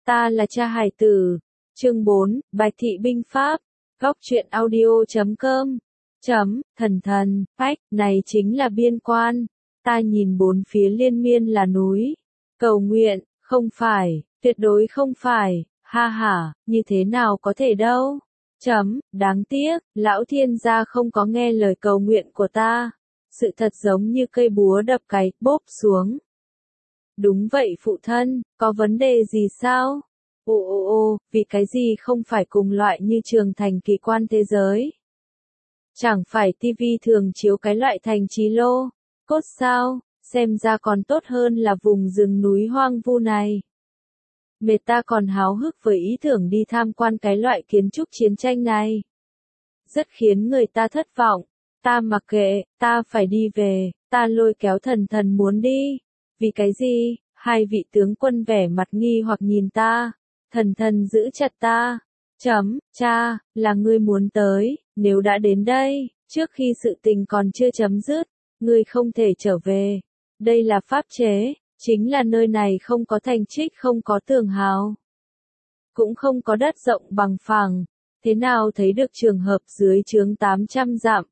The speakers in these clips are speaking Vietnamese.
Ta là cha hài tử. Chương 4, Bạch thị binh pháp. Góc truyện audio.com. Thần thần, phách, này chính là biên quan. Ta nhìn bốn phía liên miên là núi. Cầu nguyện, không phải, tuyệt đối không phải, ha ha, như thế nào có thể đâu. Đáng tiếc, lão thiên gia không có nghe lời cầu nguyện của ta. Sự thật giống như cây búa đập cái, bốp xuống. Đúng vậy phụ thân, có vấn đề gì sao? Vì cái gì không phải cùng loại như trường thành kỳ quan thế giới? Chẳng phải tivi thường chiếu cái loại thành trí lô, cốt sao, xem ra còn tốt hơn là vùng rừng núi hoang vu này. Mệt ta còn háo hức với ý tưởng đi tham quan cái loại kiến trúc chiến tranh này. Rất khiến người ta thất vọng, ta mặc kệ, ta phải đi về, ta lôi kéo thần thần muốn đi. Vì cái gì? Hai vị tướng quân vẻ mặt nghi hoặc nhìn ta. Thần thần giữ chặt ta. Cha, là ngươi muốn tới, nếu đã đến đây, trước khi sự tình còn chưa chấm dứt, ngươi không thể trở về. Đây là pháp chế, chính là nơi này không có thành trích, không có tường hào, cũng không có đất rộng bằng phẳng. Thế nào thấy được trường hợp dưới chướng 800 dặm,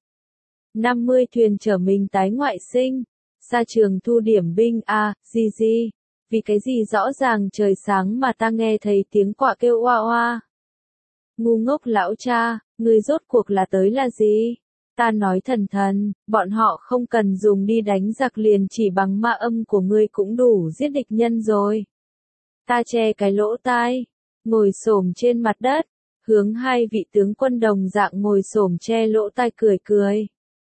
50 thuyền chở mình tái ngoại sinh, xa trường thu điểm binh gì? Vì cái gì rõ ràng trời sáng mà ta nghe thấy tiếng quạ kêu oa oa. Ngu ngốc lão cha, ngươi rốt cuộc là tới là gì? Ta nói thần thần, bọn họ không cần dùng đi đánh giặc liền chỉ bằng ma âm của ngươi cũng đủ giết địch nhân rồi. Ta che cái lỗ tai, ngồi xổm trên mặt đất, hướng hai vị tướng quân đồng dạng ngồi xổm che lỗ tai cười.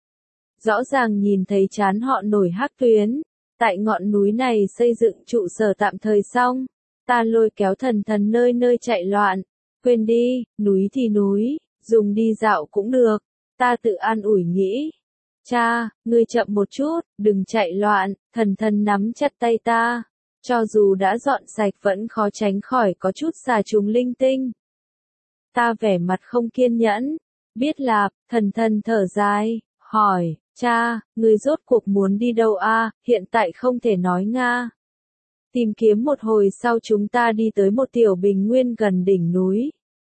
Rõ ràng nhìn thấy trán họ nổi hắc tuyến. Tại ngọn núi này xây dựng trụ sở tạm thời xong, ta lôi kéo thần thần nơi nơi chạy loạn. Quên đi, núi thì núi, dùng đi dạo cũng được. Ta tự an ủi nghĩ. Cha, ngươi chậm một chút, đừng chạy loạn. Thần thần nắm chặt tay ta. Cho dù đã dọn sạch vẫn khó tránh khỏi có chút xà trùng linh tinh. Ta vẻ mặt không kiên nhẫn. Biết là, thần thần thở dài, hỏi. Cha, ngươi rốt cuộc muốn đi đâu hiện tại không thể nói Nga. Tìm kiếm một hồi sau chúng ta đi tới một tiểu bình nguyên gần đỉnh núi.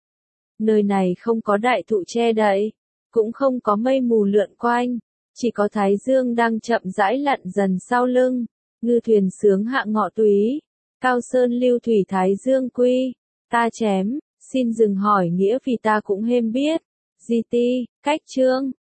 Nơi này không có đại thụ che đậy, cũng không có mây mù lượn quanh, chỉ có thái dương đang chậm rãi lặn dần sau lưng, ngư thuyền sướng hạ ngọ túy, cao sơn lưu thủy thái dương quy, ta chém, xin dừng hỏi nghĩa vì ta cũng hêm biết. GT, cách chương.